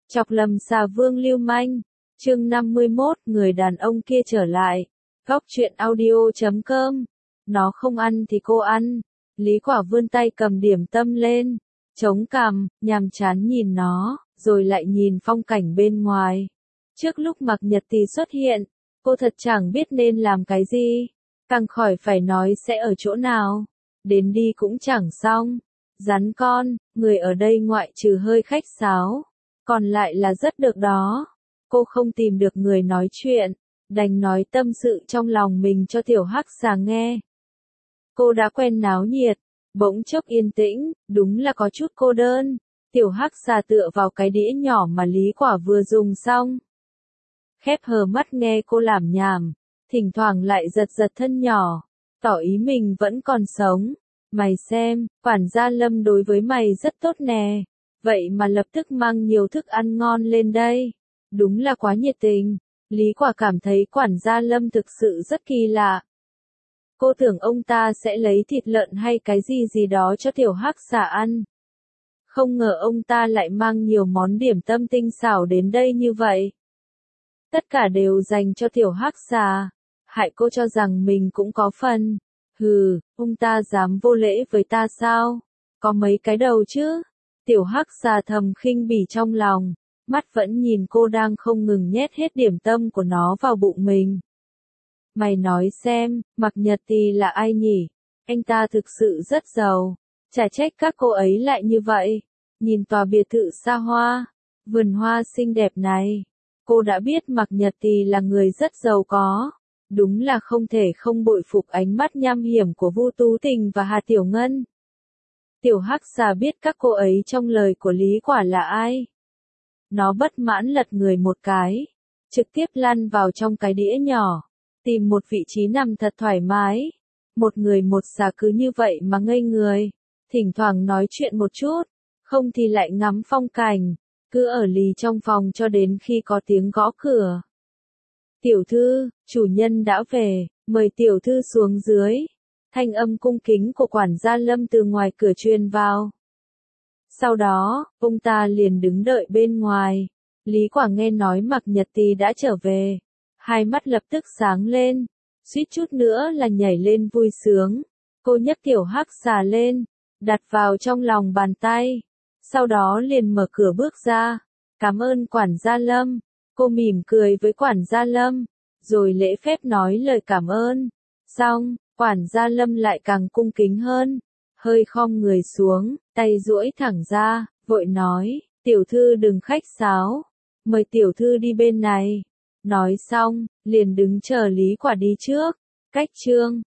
Chọc lầm xà vương lưu manh. Chương 51, người đàn ông kia trở lại. Góc truyện audio.com. Nó không ăn thì cô ăn. Lý Quả vươn tay cầm điểm tâm lên, chống cằm, nhàm chán nhìn nó, rồi lại nhìn phong cảnh bên ngoài. Trước lúc Mạc Nhật Tì xuất hiện, cô thật chẳng biết nên làm cái gì, càng khỏi phải nói sẽ ở chỗ nào. Đến đi cũng chẳng xong. Rắn con, người ở đây ngoại trừ hơi khách sáo, còn lại là rất được đó. Cô không tìm được người nói chuyện, đành nói tâm sự trong lòng mình cho tiểu hắc xà nghe. Cô đã quen náo nhiệt, bỗng chốc yên tĩnh, đúng là có chút cô đơn. Tiểu hắc xà tựa vào cái đĩa nhỏ mà Lý Quả vừa dùng xong, khép hờ mắt nghe cô lảm nhảm, thỉnh thoảng lại giật giật thân nhỏ, tỏ ý mình vẫn còn sống. Mày xem, quản gia Lâm đối với mày rất tốt nè, vậy mà lập tức mang nhiều thức ăn ngon lên đây. Đúng là quá nhiệt tình. Lý Quả cảm thấy quản gia Lâm thực sự rất kỳ lạ. Cô tưởng ông ta sẽ lấy thịt lợn hay cái gì gì đó cho tiểu hắc xà ăn. Không ngờ ông ta lại mang nhiều món điểm tâm tinh xảo đến đây như vậy. Tất cả đều dành cho tiểu hắc xà, hại cô cho rằng mình cũng có phần. Hừ, ông ta dám vô lễ với ta sao? Có mấy cái đầu chứ? Tiểu hắc xà thầm khinh bỉ trong lòng, mắt vẫn nhìn cô đang không ngừng nhét hết điểm tâm của nó vào bụng mình. Mày nói xem, Mạc Nhật Tì là ai nhỉ? Anh ta thực sự rất giàu, chả trách các cô ấy lại như vậy. Nhìn tòa biệt thự xa hoa, vườn hoa xinh đẹp này, cô đã biết Mạc Nhật Tì là người rất giàu có. Đúng là không thể không bội phục ánh mắt nham hiểm của Vu Tú Tình và Hà Tiểu Ngân. Tiểu hắc xà biết các cô ấy trong lời của Lý Quả là ai. Nó bất mãn lật người một cái, trực tiếp lăn vào trong cái đĩa nhỏ, tìm một vị trí nằm thật thoải mái. Một người một xà cứ như vậy mà ngây người, thỉnh thoảng nói chuyện một chút, không thì lại ngắm phong cảnh, cứ ở lì trong phòng cho đến khi có tiếng gõ cửa. Tiểu thư, chủ nhân đã về, mời tiểu thư xuống dưới. Thanh âm cung kính của quản gia Lâm từ ngoài cửa truyền vào. Sau đó, ông ta liền đứng đợi bên ngoài. Lý Quả nghe nói Mạc Nhật Tì đã trở về, hai mắt lập tức sáng lên, suýt chút nữa là nhảy lên vui sướng. Cô nhấc tiểu hắc xà lên, đặt vào trong lòng bàn tay, sau đó liền mở cửa bước ra. Cảm ơn quản gia Lâm. Cô mỉm cười với quản gia Lâm, rồi lễ phép nói lời cảm ơn. Xong, quản gia Lâm lại càng cung kính hơn, hơi khom người xuống, tay duỗi thẳng ra, vội nói, tiểu thư đừng khách sáo, mời tiểu thư đi bên này. Nói xong, liền đứng chờ Lý Quả đi trước. Cách chương